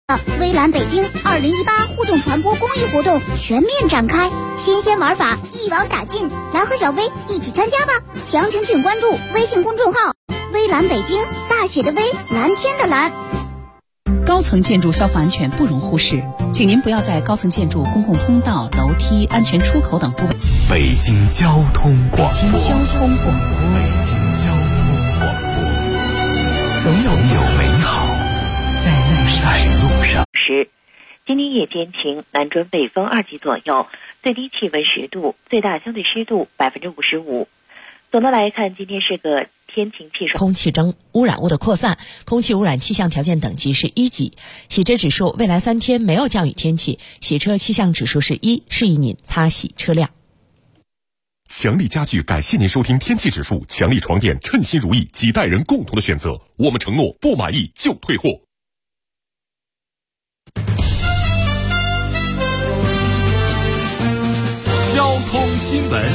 微蓝北京2018互动传播公益活动全面展开，新鲜玩法一网打尽，来和小薇一起参加吧！详情请关注微信公众号“微蓝北京”，大写的微，蓝天的蓝。 高层建筑消防安全不容忽视，请您不要在高层建筑公共通道、楼梯、安全出口等部位。 北京交通广播， 北京交通广播， 北京交通广播，总有美好在路上。 今天夜间晴，南转北风2级左右，最低气温10度，最大相对湿度55%。总的来看，今天是个天晴气爽。 空气中污染物的扩散，空气污染气象条件等级是1级。洗车指数，未来3天没有降雨天气，洗车气象指数是1，适宜您擦洗车辆。 强力家具感谢您收听天气指数，强力床垫称心如意，几代人共同的选择，我们承诺不满意就退货。交通新闻。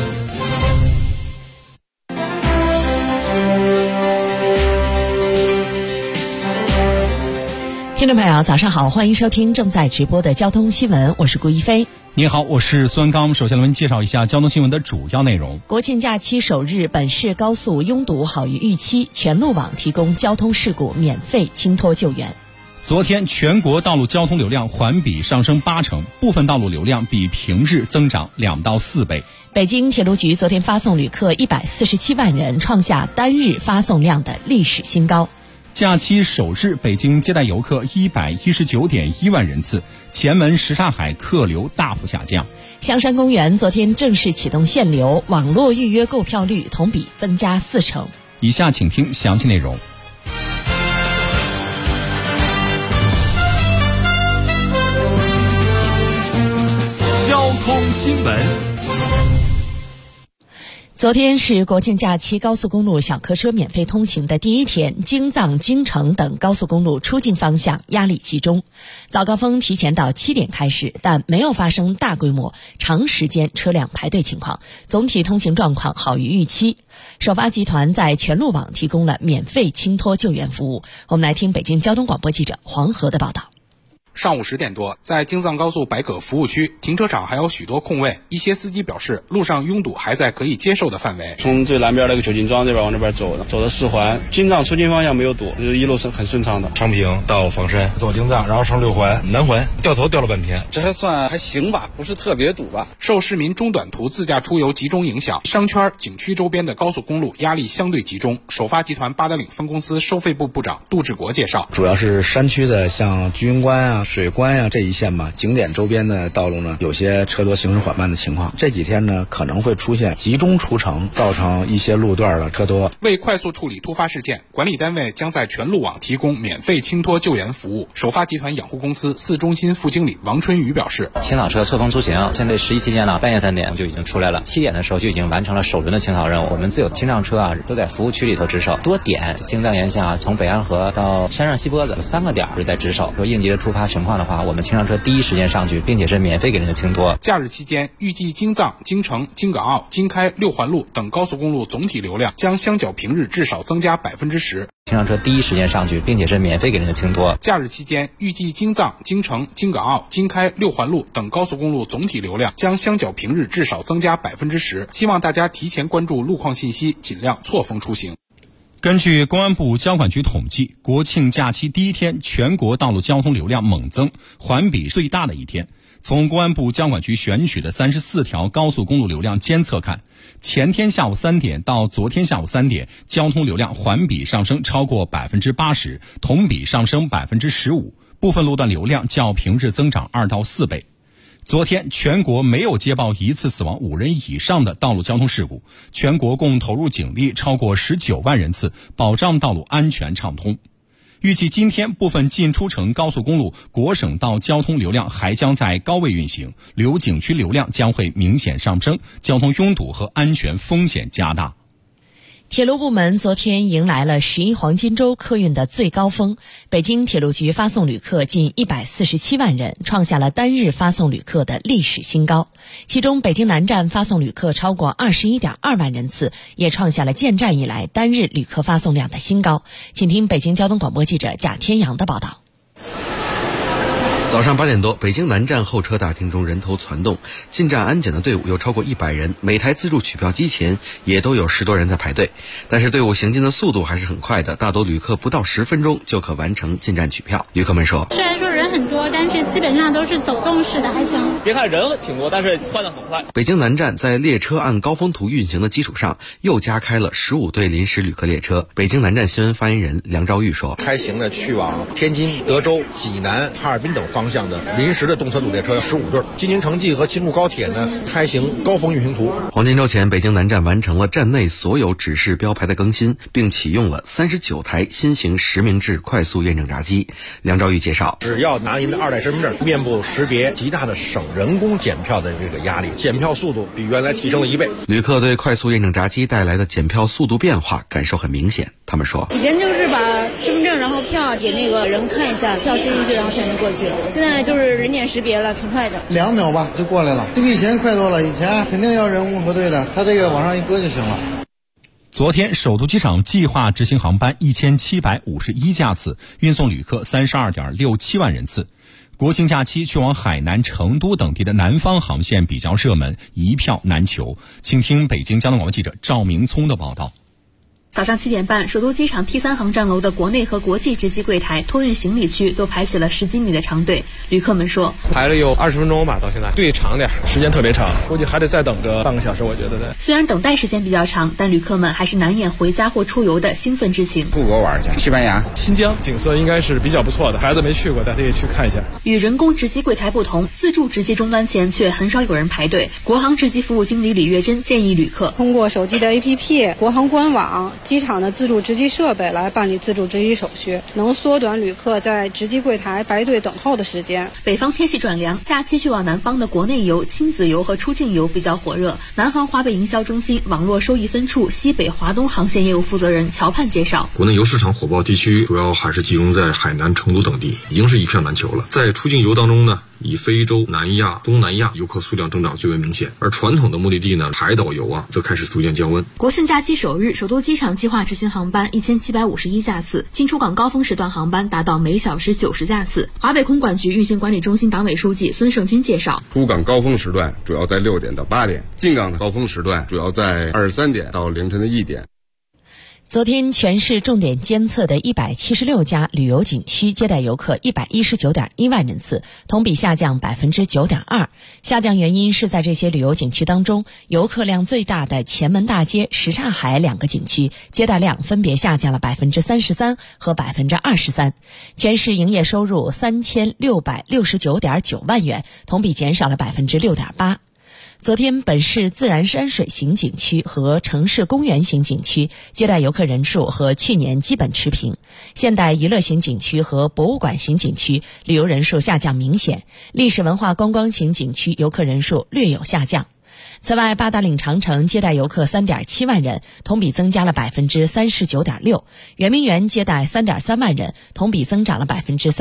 听众朋友早上好，欢迎收听正在直播的交通新闻，我是顾一飞。 你好，我是孙刚。首先来为您介绍一下交通新闻的主要内容。 国庆假期首日，本市高速拥堵好于预期，全路网提供交通事故免费倾托救援。 昨天全国道路交通流量环比上升80%，部分道路流量比平日增长2到4倍。 北京铁路局昨天发送旅客147万人，创下单日发送量的历史新高。 假期首日，北京接待游客119.1万人次，前门什刹海客流大幅下降。 香山公园昨天正式启动限流，网络预约购票率同比增加40%。 以下请听详细内容。 交通新闻。 昨天是国庆假期高速公路小客车免费通行的第一天，京藏、京承等高速公路出境方向压力集中。早高峰提前到7点开始，但没有发生大规模、长时间车辆排队情况，总体通行状况好于预期。首发集团在全路网提供了免费倾托救援服务。我们来听北京交通广播记者黄河的报道。 上午10点多，在京藏高速白葛服务区，停车场还有许多空位，一些司机表示路上拥堵还在可以接受的范围。 从最南边那个九金庄这边往这边走到4环，京藏出京方向没有堵，就一路是很顺畅的。 昌平到房山走京藏，然后上6环南环，掉头掉了半天， 这还行吧，不是特别堵吧。 受市民中短途自驾出游集中影响，商圈、景区周边的高速公路压力相对集中。首发集团八达岭分公司收费部部长杜志国介绍， 主要是山区的像居庸关啊、水关啊这一线吧，景点周边的道路呢，有些车多行驶缓慢的情况。这几天呢，可能会出现集中出城，造成一些路段的车多。 为快速处理突发事件，管理单位将在全路网提供免费倾托救援服务。首发集团养护公司4中心副经理王春雨表示， 清扫车错峰出行，现在11期间呢，半夜3点就已经出来了，7点的时候就已经完成了首轮的清扫任务。我们自有清障车啊，都在服务区里头值守，多点京藏沿线啊，从北安河到山上西坡子有3个点是在值守。说应急的突发情况的话，我们清障车第一时间上去，并且是免费给人家倾托。 假日期间，预计京藏、京承、京港澳、京开6环路等高速公路总体流量将相较平日至少增加10%。 清障车第一时间上去，并且是免费给人家倾托。 假日期间，预计京藏、京承、京港澳、京开6环路等高速公路总体流量将相较平日至少增加10%。希望大家提前关注路况信息，尽量错峰出行。 根据公安部交管局统计，国庆假期第一天，全国道路交通流量猛增，环比最大的一天。从公安部交管局选取的34条高速公路流量监测看，前天下午3点到昨天下午3点，交通流量环比上升超过80%，同比上升15%，部分路段流量较平日增长2到4倍。昨天全国没有接报1次死亡5人以上的道路交通事故，全国共投入警力超过19万人次，保障道路安全畅通。预计今天部分进出城高速公路国省道交通流量还将在高位运行，旅游景区流量将会明显上升，交通拥堵和安全风险加大。 铁路部门昨天迎来了11黄金周客运的最高峰，北京铁路局发送旅客近147万人，创下了单日发送旅客的历史新高。其中北京南站发送旅客超过21.2万人次，也创下了建站以来单日旅客发送量的新高。请听北京交通广播记者贾天阳的报道。 早上8点多，北京南站候车大厅中人头攒动，进站安检的队伍有超过100人，每台自助取票机前也都有10多人在排队。但是队伍行进的速度还是很快的，大多旅客不到10分钟就可完成进站取票。旅客们说， 虽然说人很多，但是基本上都是走动式的，还行。 别看人挺多，但是换得很快。 北京南站在列车按高峰图运行的基础上，又加开了15对临时旅客列车。北京南站新闻发言人梁昭玉说， 开行的去往天津、德州、济南、哈尔滨等方向的临时的动车组列车有15对。京津城际和京沪高铁呢，开行高峰运行图。 黄金周前，北京南站完成了站内所有指示标牌的更新，并启用了39台新型实名制快速验证闸机。梁昭玉介绍， 只要拿您的2代身份证，面部识别极大的省人工检票的这个压力，检票速度比原来提升了1倍。 旅客对快速验证闸机带来的检票速度变化感受很明显。他们说， 以前就是把身份证然后票给那个人看一下，票塞进去然后才能过去，现在就是人脸识别了，挺快的 ，2秒吧就过来了，这比以前快多了。以前肯定要人工核对的，他这个往上一搁就行了。 昨天，首都机场计划执行航班1751架次，运送旅客32.67万人次。国庆假期去往海南、成都等地的南方航线比较热门，一票难求。请听北京交通广播记者赵明聪的报道。 早上7点半，首都机场 T3 航站楼的国内和国际值机柜台托运行李区都排起了10几米的长队。旅客们说， 排了有20分钟吧，到现在队长点，时间特别长，估计还得再等个半个小时，我觉得的。 虽然等待时间比较长，但旅客们还是难掩回家或出游的兴奋之情。 出国玩去，西班牙、 新疆，景色应该是比较不错的，孩子没去过，大家也去看一下。 与人工值机柜台不同，自助值机终端前却很少有人排队。国航值机服务经理李月珍建议旅客通过手机的 APP、国航官网、机场的自助值机设备来办理自助值机手续，能缩短旅客在值机柜台排队等候的时间。 北方天气转凉，假期去往南方的国内游、亲子游和出境游比较火热。南航华北营销中心网络收益分处西北华东航线业务负责人乔盼介绍， 国内游市场火爆地区主要还是集中在海南、成都等地，已经是一票难求了。在出境游当中呢，以非洲、南亚、东南亚游客数量增长最为明显，而传统的目的地呢，海岛游则开始逐渐降温。 国庆假期首日，首都机场计划执行航班1751架次，进出港高峰时段航班达到每小时90架次。华北空管局运行管理中心党委书记孙胜军介绍， 出港高峰时段主要在6点到8点，进港的高峰时段主要在23点到凌晨的1点。 昨天，全市重点监测的176家旅游景区接待游客119.1万人次，同比下降9.2%。下降原因是在这些旅游景区当中，游客量最大的前门大街、什刹海2个景区接待量分别下降了33%和23%。全市营业收入3669.9万元，同比减少了6.8%。昨天，本市自然山水型景区和城市公园型景区接待游客人数和去年基本持平。现代娱乐型景区和博物馆型景区旅游人数下降明显，历史文化观光型景区游客人数略有下降。此外，八达岭长城接待游客3.7万人，同比增加了39.6%；圆明园接待3.3万人，同比增长了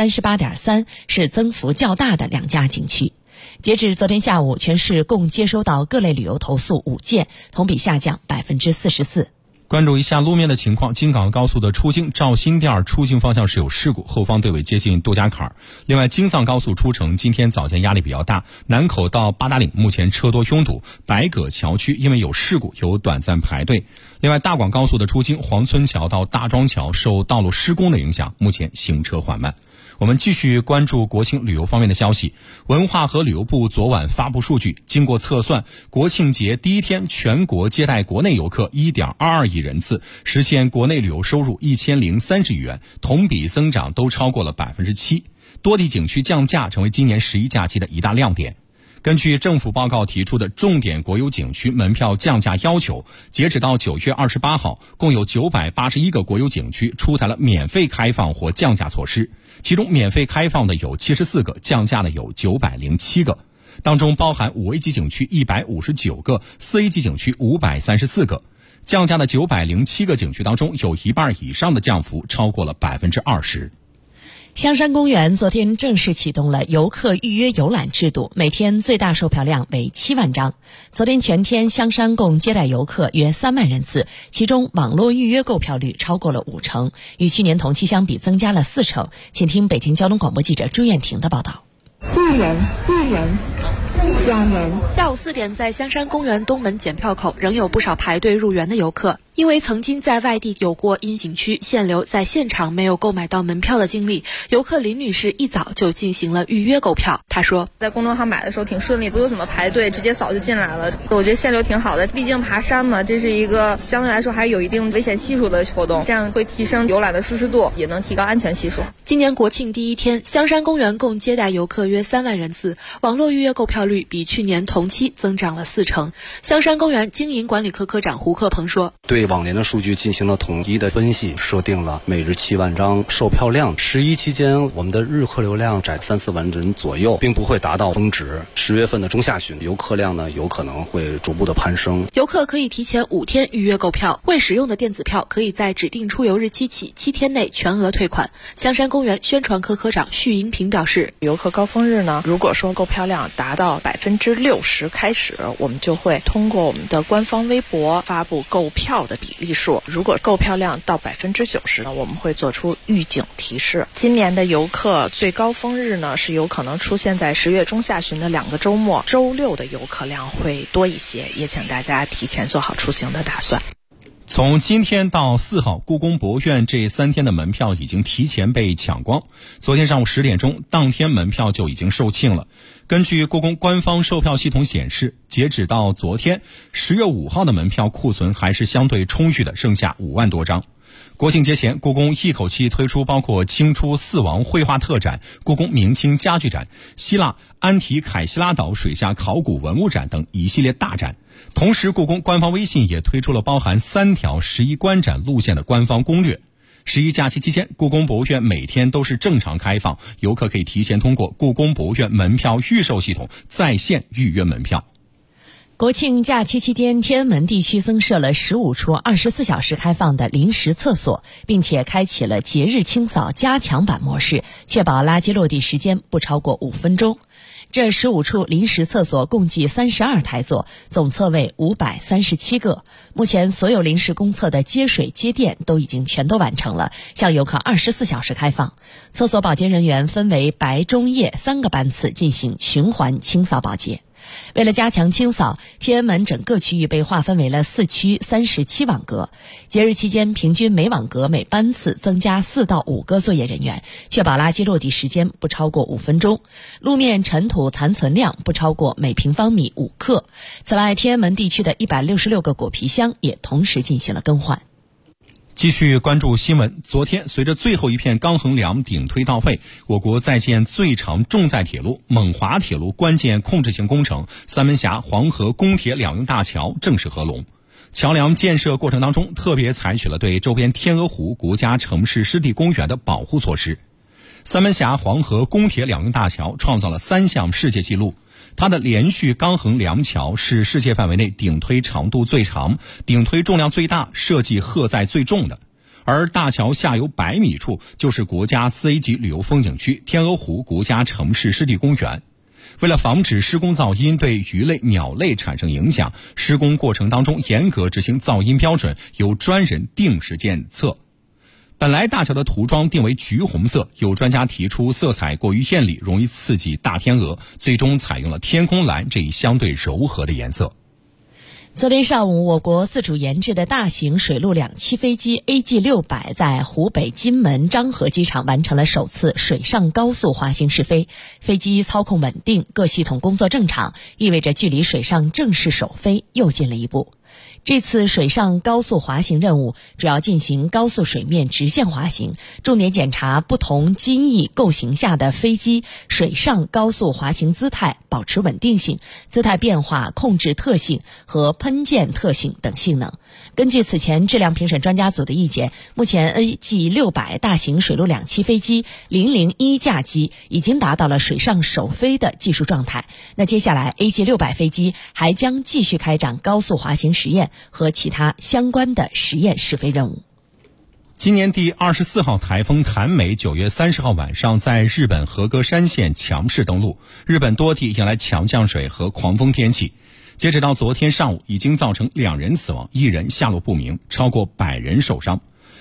38.3%，是增幅较大的2家景区。截至昨天下午，全市共接收到各类旅游投诉5件，同比下降44%。 关注一下路面的情况，京港高速的出京赵新店出京方向是有事故，后方队尾接近杜家坎。另外，京藏高速出城今天早间压力比较大，南口到八达岭目前车多拥堵，白葛桥区因为有事故有短暂排队。另外，大广高速的出京黄村桥到大庄桥受道路施工的影响，目前行车缓慢。我们继续关注国庆旅游方面的消息。文化和旅游部昨晚发布数据，经过测算，国庆节第一天全国接待国内游客 1.22 亿人次，实现国内旅游收入1030亿元，同比增长都超过了 7%。多地景区降价成为今年11假期的一大亮点。根据政府报告提出的重点国有景区门票降价要求，截止到9月28号，共有981个国有景区出台了免费开放或降价措施，其中免费开放的有74个，降价的有907个，当中包含5A 级景区159个，4A 级景区534个。降价的907个景区当中，有一半以上的降幅超过了20%。 香山公园昨天正式启动了游客预约游览制度，每天最大售票量为7万张。昨天全天香山共接待游客约3万人次，其中网络预约购票率超过了50%，与去年同期相比增加了4%。请听北京交通广播记者朱艳婷的报道。 1人、2人、2人。 下午4点，在香山公园东门检票口仍有不少排队入园的游客。因为曾经在外地有过因景区限流在现场没有购买到门票的经历，游客林女士一早就进行了预约购票。她说， 在公众号买的时候挺顺利，不用怎么排队，直接扫就进来了。我觉得限流挺好的，毕竟爬山嘛，这是一个相对来说还是有一定危险系数的活动，这样会提升游览的舒适度，也能提高安全系数。 今年国庆第一天，香山公园共接待游客约3万人次，网络预约购票率比去年同期增长了40%。香山公园经营管理科科长胡克鹏说， 对往年的数据进行了统一的分析，设定了每日7万张售票量。11期间，我们的日客流量在3-4万人左右，并不会达到峰值。10月份的中下旬，游客量呢有可能会逐步的攀升。 游客可以提前5天预约购票，未使用的电子票可以在指定出游日期起7天内全额退款。香山公园宣传科科长徐银平表示， 游客高峰日呢，如果说购票量达到60%开始，我们就会通过我们的官方微博发布购票的比例数。如果购票量到90%呢，我们会做出预警提示。今年的游客最高峰日呢，是有可能出现在10月中下旬的2个周末，周6的游客量会多一些，也请大家提前做好出行的打算。 从今天到4号，故宫博物院这3天的门票已经提前被抢光。昨天上午10点钟，当天门票就已经售罄了。根据故宫官方售票系统显示，截止到昨天10月5号的门票库存还是相对充裕的，剩下5万多张。国庆节前，故宫一口气推出包括清初4王绘画特展、故宫明清家具展、希腊安提凯希拉岛水下考古文物展等一系列大展。同时，故宫官方微信也推出了包含3条11观展路线的官方攻略。11假期期间，故宫博物院每天都是正常开放，游客可以提前通过故宫博物院门票预售系统在线预约门票。 国庆假期期间，天安门地区增设了15处24小时开放的临时厕所，并且开启了节日清扫加强版模式，确保垃圾落地时间不超过5分钟。这15处临时厕所共计32台座，总厕位537个。目前所有临时公厕的接水接电都已经全都完成了，向游客24小时开放。厕所保洁人员分为白、中、夜3个班次进行循环清扫保洁。为了加强清扫，天安门整个区域被划分为了4区37网格。节日期间，平均每网格每班次增加4到5个作业人员，确保垃圾落地时间不超过5分钟，路面尘土残存量不超过每平方米5克。此外，天安门地区的166个果皮箱也同时进行了更换。 继续关注新闻。昨天，随着最后一片钢横梁顶推到位，我国在建最长重载铁路蒙华铁路关键控制性工程三门峡黄河公铁两用大桥正式合龙。桥梁建设过程当中，特别采取了对周边天鹅湖国家城市湿地公园的保护措施。三门峡黄河公铁两用大桥创造了3项世界纪录。它的连续钢横梁桥是世界范围内顶推长度最长、顶推重量最大、设计荷载最重的。而大桥下游100米处就是国家4A 级旅游风景区天鹅湖国家城市湿地公园。为了防止施工噪音对鱼类、鸟类产生影响，施工过程当中严格执行噪音标准，由专人定时检测。本来大桥的涂装定为橘红色，有专家提出色彩过于艳丽，容易刺激大天鹅，最终采用了天空蓝这一相对柔和的颜色。 昨天上午，我国自主研制的大型水陆两栖飞机 AG600 在湖北金门漳河机场完成了首次水上高速滑行试飞，飞机操控稳定，各系统工作正常，意味着距离水上正式首飞又近了一步。这次水上高速滑行任务主要进行高速水面直线滑行，重点检查不同机翼构型下的飞机水上高速滑行姿态，保持稳定性、姿态变化控制特性和喷溅特性等性能。根据此前质量评审专家组的意见，目前 AG600 大型水陆两栖飞机001架机已经达到了水上首飞的技术状态。那接下来 AG600 飞机还将继续开展高速滑行实验和其他相关的实验试飞任务。 今年第24号台风谭美9月30号晚上在日本和歌山县强势登陆，日本多地迎来强降水和狂风天气。截止到昨天上午，已经造成2人死亡，1人下落不明，超过100人受伤。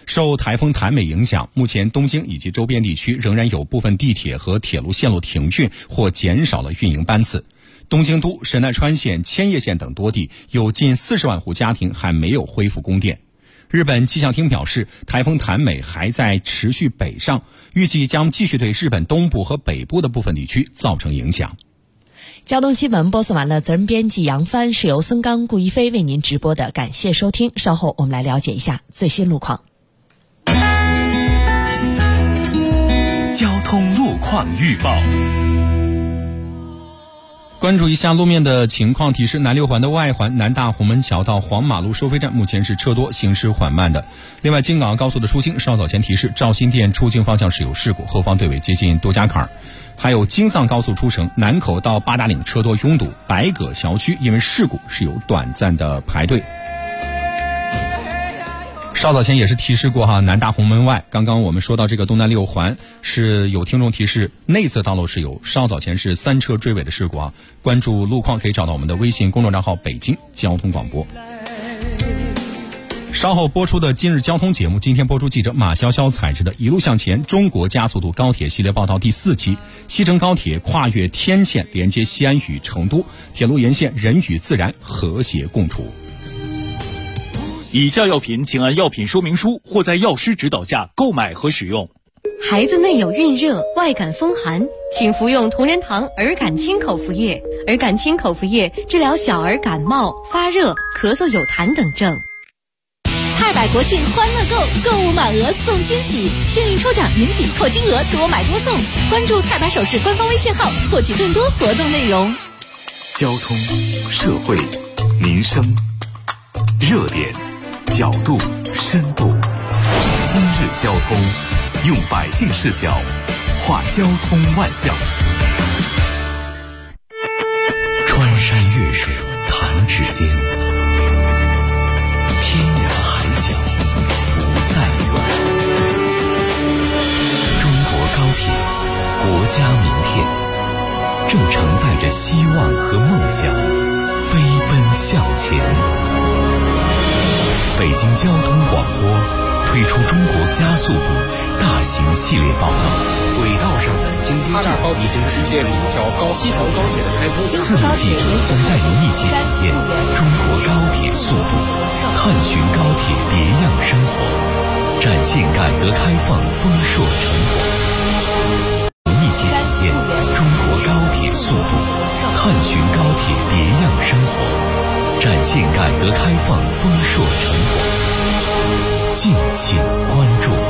受台风谭美影响，目前东京以及周边地区仍然有部分地铁和铁路线路停运或减少了运营班次。东京都、神奈川县、千叶县等多地有近40万户家庭还没有恢复供电。日本气象厅表示，台风谭美还在持续北上，预计将继续对日本东部和北部的部分地区造成影响。 交通新闻播送完了，责任编辑杨帆，是由孙刚、顾一飞为您直播的，感谢收听。稍后我们来了解一下最新路况。 交通路况预报。 关注一下路面的情况提示，南六环的外环南大红门桥到黄马路收费站目前是车多，行驶缓慢的。另外，京港澳高速的出京稍早前提示，肇新店出京方向是有事故，后方队尾接近多家坎儿。还有京藏高速出城南口到八达岭车多拥堵，白葛桥区因为事故是有短暂的排队。稍早前也是提示过哈，南大红门外，刚刚我们说到这个东南六环是有听众提示内侧道路是有稍早前是3车追尾的事故啊。关注路况可以找到我们的微信公众账号北京交通广播。稍后播出的今日交通节目，今天播出记者马潇潇采制的一路向前中国加速度高铁系列报道第4期，西成高铁跨越天堑连接西安与成都，铁路沿线人与自然和谐共处。 以下药品请按药品说明书或在药师指导下购买和使用。 孩子内有孕热、外感风寒，请服用同仁堂儿感清口服液。儿感清口服液治疗小儿感冒、发热、咳嗽有痰等症。菜百国庆欢乐购，购物满额送惊喜，幸运抽奖年底破金额，多买多送。关注菜百首饰官方微信号，获取更多活动内容。 交通、社会、民生，热点、角度、深度。今日交通，用百姓视角话交通万象。穿山越水弹指间，天涯海角不再远。中国高铁，国家名片，正承载着希望和梦想，飞奔向前。北京交通广播推出中国加速度大型系列报道， 轨道上的京津冀已经实现了一条西成高铁的开通。 4路记者将带您一起体验中国高铁速度，探寻高铁别样生活，展现改革开放丰硕成果。一起体验中国高铁速度，探寻高铁别样生活，展现改革开放丰硕成果。敬请关注。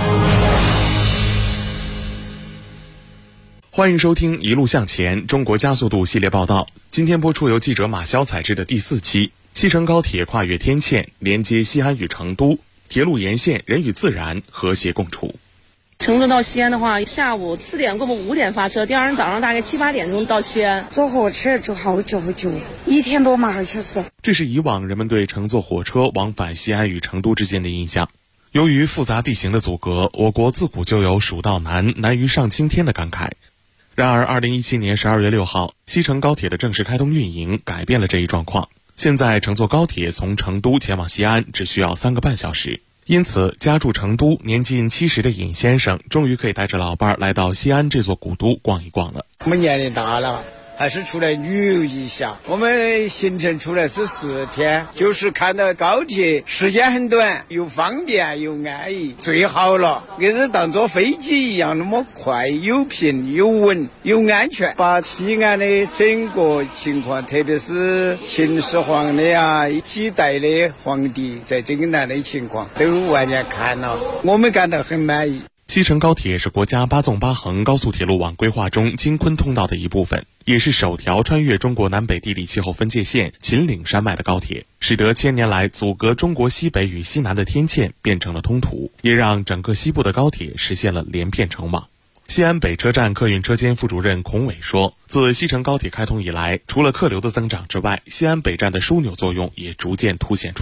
欢迎收听一路向前中国加速度系列报道。今天播出由记者马潇采制的第4期，西成高铁跨越天堑，连接西安与成都，铁路沿线人与自然和谐共处。 成都到西安的话，下午4点过5点发车，第二天早上大概7、8点钟到西安。 坐火车就好久1天多嘛，好像是。 这是以往人们对乘坐火车往返西安与成都之间的印象。由于复杂地形的阻隔，我国自古就有蜀道难，难于上青天的感慨。然而2017年12月6号，西成高铁的正式开通运营改变了这一状况。现在乘坐高铁从成都前往西安只需要3个半小时。因此，家住成都年近70的尹先生终于可以带着老伴儿来到西安这座古都逛一逛了。 我们年龄大了，还是出来旅游一下。我们行程出来是4天，就是看到高铁时间很短，又方便又安逸，最好了。给是当坐飞机一样那么快，又平又稳又安全。把西安的整个情况，特别是秦始皇的几代的皇帝在征南的情况都完全看了，我们感到很满意。 西成高铁是国家8纵8横高速铁路网规划中京昆通道的一部分，也是首条穿越中国南北地理气候分界线秦岭山脉的高铁，使得千年来阻隔中国西北与西南的天堑变成了通途，也让整个西部的高铁实现了连片成网。西安北车站客运车间副主任孔伟说，自西成高铁开通以来，除了客流的增长之外，西安北站的枢纽作用也逐渐凸显出来。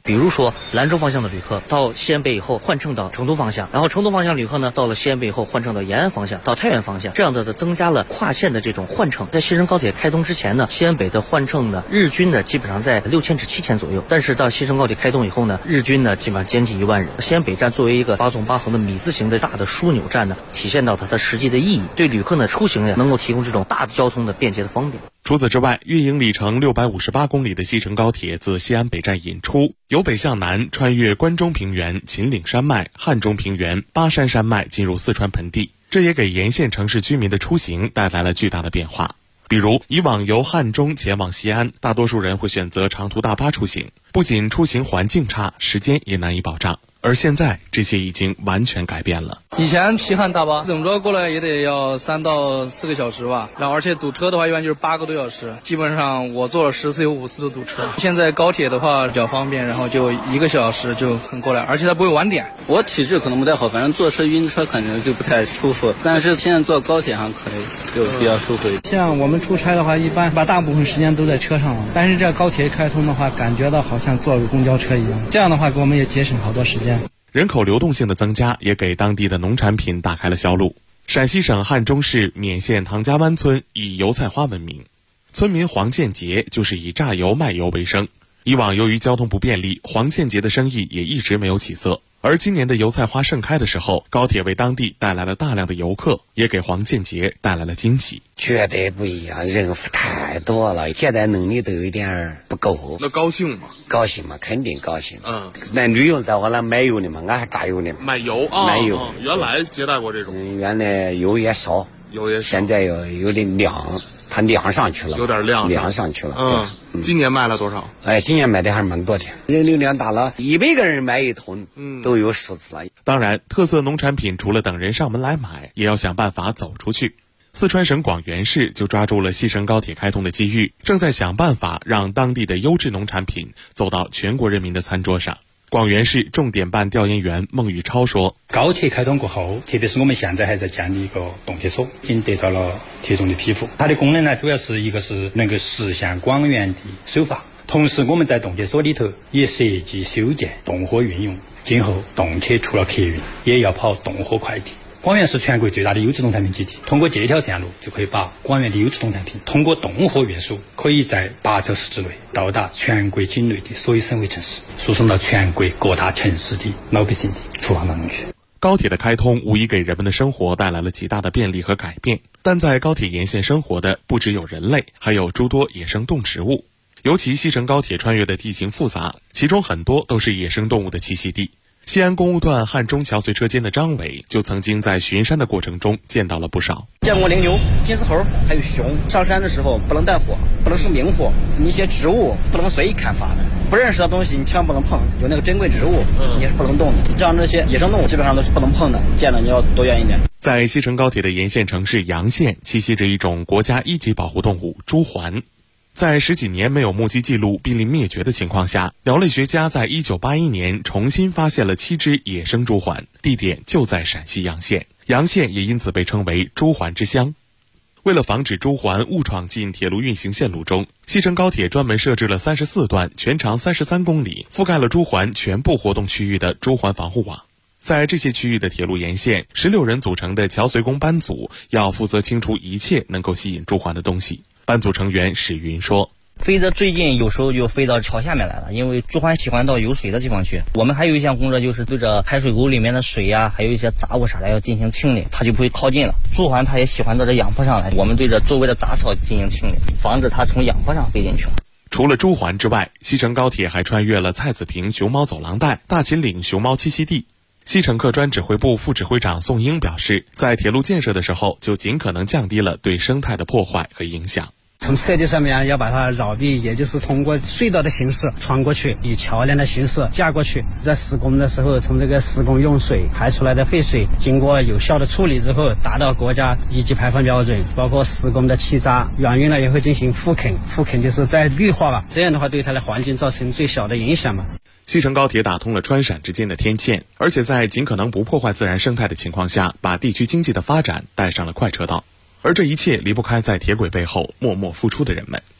比如说兰州方向的旅客到西安北以后换乘到成都方向，然后成都方向旅客呢到了西安北以后换乘到延安方向，到太原方向，这样的增加了跨线的这种换乘。在西成高铁开通之前呢，西安北的换乘呢日均呢基本上在6000至7000左右，但是到西成高铁开通以后呢，日均呢基本上接近1万人。西安北站作为一个8纵8横的米字形的大的枢纽站呢，体现到它的实际的意义，对旅客呢出行呢能够提供这种大的交通的便捷的方便。 除此之外，运营里程658公里的西成高铁自西安北站引出，由北向南穿越关中平原、秦岭山脉、汉中平原、巴山山脉进入四川盆地，这也给沿线城市居民的出行带来了巨大的变化。比如以往由汉中前往西安，大多数人会选择长途大巴出行，不仅出行环境差，时间也难以保障。而现在这些已经完全改变了。 以前西汉大巴这么着过来也得要3到4个小时吧，然后而且堵车的话一般就是8个多小时，基本上我坐了10次有5次都堵车。现在高铁的话比较方便，然后就1个小时就很过来，而且它不会晚点。 我体质可能不太好，反正坐车晕车可能就不太舒服，但是现在坐高铁还可以，就比较舒服。 像我们出差的话，一般把大部分时间都在车上了，但是这高铁开通的话，感觉到好像坐个公交车一样，这样的话给我们也节省好多时间。 人口流动性的增加也给当地的农产品打开了销路。陕西省汉中市勉县唐家湾村以油菜花闻名，村民黄建杰就是以榨油卖油为生。以往由于交通不便利，黄建杰的生意也一直没有起色。而今年的油菜花盛开的时候，高铁为当地带来了大量的游客，也给黄建杰带来了惊喜。 绝对不一样，人太多了，接待能力都有点不够。 那高兴吗？ 高兴嘛，肯定高兴。那旅游在我那买油的嘛，俺还榨油的。 买油啊？ 买油。 原来接待过这种。 原来油也少，现在有的量，它量上去了， 有点量上去了。 今年卖了多少？ 今年卖的还是蛮多的，人流量大了，100个人买一头，都有数字了。 当然，特色农产品除了等人上门来买，也要想办法走出去。四川省广元市就抓住了西成高铁开通的机遇，正在想办法让当地的优质农产品走到全国人民的餐桌上。广元市重点办调研员孟玉超说， 高铁开通过后，特别是我们现在还在建立一个动铁所，已经得到了铁中的批复。它的功能呢，主要是一个是能够实现广元的首发，同时我们在动铁所里头也设计修建动货运用，今后动铁除了客运也要跑动货快递。广元是全国最大的优质农产品基地，通过这条线路就可以把广元的优质农产品通过动货运输，可以在8小时之内到达全国境内的所有省会城市，输送到全国各大城市的老百姓的厨房当中去。 高铁的开通无疑给人们的生活带来了极大的便利和改变，但在高铁沿线生活的不只有人类，还有诸多野生动植物。尤其西成高铁穿越的地形复杂，其中很多都是野生动物的栖息地。西安公务段汉中桥隧车间的张伟就曾经在巡山的过程中见到了不少。 见过羚牛、金丝猴，还有熊。上山的时候不能带火，不能生明火，一些植物不能随意砍伐的，不认识的东西你千万不能碰，有那个珍贵植物你是不能动的。像这些野生动物基本上都是不能碰的，见了你要躲远一点。 在西成高铁的沿线城市洋县栖息着一种国家1级保护动物朱鹮。在10几年没有目击记录濒临灭绝的情况下，鸟类学家在1981年重新发现了7只野生朱鹮，地点就在陕西洋县。洋县也因此被称为朱鹮之乡。为了防止朱鹮误闯进铁路运行线路中，西成高铁专门设置了34段全长33公里覆盖了朱鹮全部活动区域的朱鹮防护网。在这些区域的铁路沿线，16人组成的桥随工班组要负责清除一切能够吸引朱鹮的东西。班组成员史云说， 飞得最近有时候就飞到桥下面来了，因为朱鹮喜欢到有水的地方去。我们还有一项工作就是对着排水沟里面的水呀，还有一些杂物啥的要进行清理，它就不会靠近了。朱鹮它也喜欢到这仰坡上来，我们对着周围的杂草进行清理，防止它从仰坡上飞进去。 除了朱鹮之外，西成高铁还穿越了蔡子坪熊猫走廊带、大秦岭熊猫栖息地。西乘客专指挥部副指挥长宋英表示，在铁路建设的时候就尽可能降低了对生态的破坏和影响。 从设计上面要把它绕壁，也就是通过隧道的形式穿过去，以桥梁的形式架过去。在施工的时候，从这个施工用水排出来的废水，经过有效的处理之后，达到国家1级排放标准。包括施工的气渣，远运呢也会进行复垦，复垦就是在绿化吧，这样的话对它的环境造成最小的影响嘛。 西成高铁打通了川陕之间的天堑，而且在尽可能不破坏自然生态的情况下，把地区经济的发展带上了快车道。而这一切离不开在铁轨背后默默付出的人们。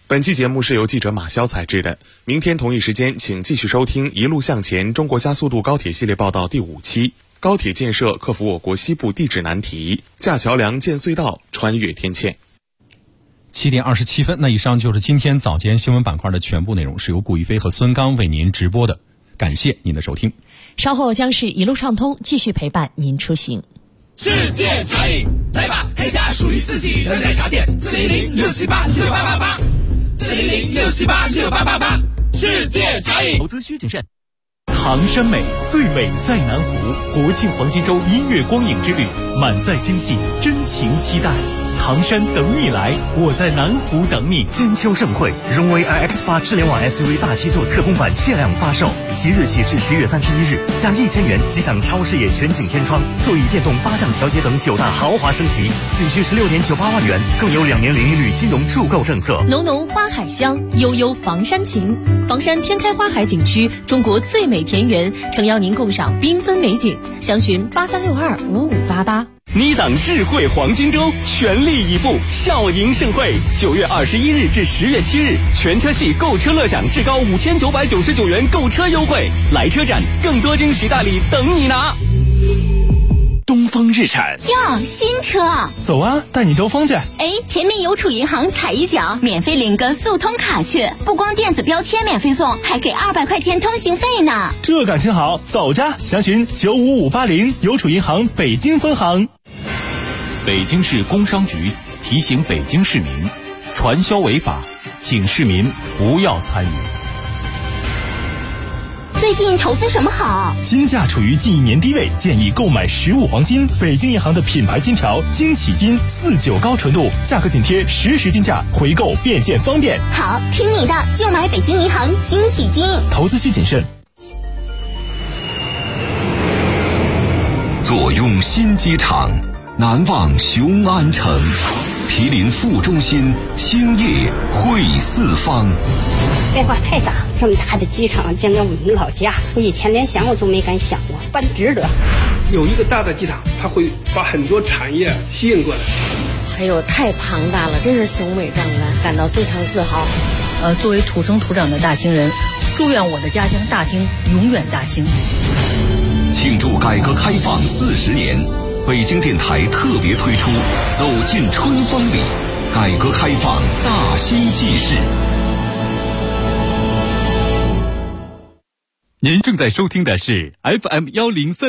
本期节目是由记者马潇采制的。明天同一时间，请继续收听《一路向前：中国加速度高铁系列报道》第5期。高铁建设克服我国西部地质难题，架桥梁、建隧道、穿越天堑。 7点27分，那以上就是今天早间新闻板块的全部内容，是由顾一飞和孙刚为您直播的。感谢您的收听。 稍后将是一路畅通，继续陪伴您出行。 世界茶饮，来吧，开家属于自己的奶茶店，400-678-6888，400-678-6888，世界茶饮。 投资需谨慎。唐山美，最美在南湖。国庆黄金周音乐光影之旅，满载惊喜，真情期待。唐山等你来，我在南湖等你。金秋盛会，荣威 iX8 智联网 SUV 大7座特供版限量发售，即日起至10月31日，加1000元即享超视野全景天窗、座椅电动8项调节等9大豪华升级，仅需16.98万元，更有2年零利率金融助购政策。 浓浓花海香，悠悠房山情。房山天开花海景区，中国最美田园，诚邀您共赏缤纷美景。详询83625588。 尼桑智慧黄金周全力以赴，笑迎盛会，9月21日至10月7日，全车系购车乐享至高5999元购车优惠，来车展，更多惊喜大礼等你拿。东风日产哟，新车， 走啊，带你兜风去。 哎，前面邮储银行踩一脚，免费领个速通卡去，不光电子标签免费送，还给200块钱通行费呢。 这感情好，走着，详询95580邮储银行北京分行。北京市工商局提醒北京市民，传销违法，请市民不要参与。 最近投资什么好？ 金价处于近1年低位，建议购买15黄金，北京银行的品牌金条惊喜金49高纯度，价格紧贴实时金价，回购变现方便。 好，听你的，就买北京银行惊喜金。 投资需谨慎。坐拥新机场，难忘雄安城，毗邻副中心，兴业汇四方。 变化太大，这么大的机场建在我们老家，我以前连想我都没敢想过，办值得。 有一个大的机场，它会把很多产业吸引过来。 还有太庞大了，真是雄伟壮观，感到非常自豪。作为土生土长的大兴人，祝愿我的家乡大兴永远大兴。 庆祝改革开放40年，北京电台特别推出《走进春风里》，改革开放大兴纪事。您正在收听的是 FM103。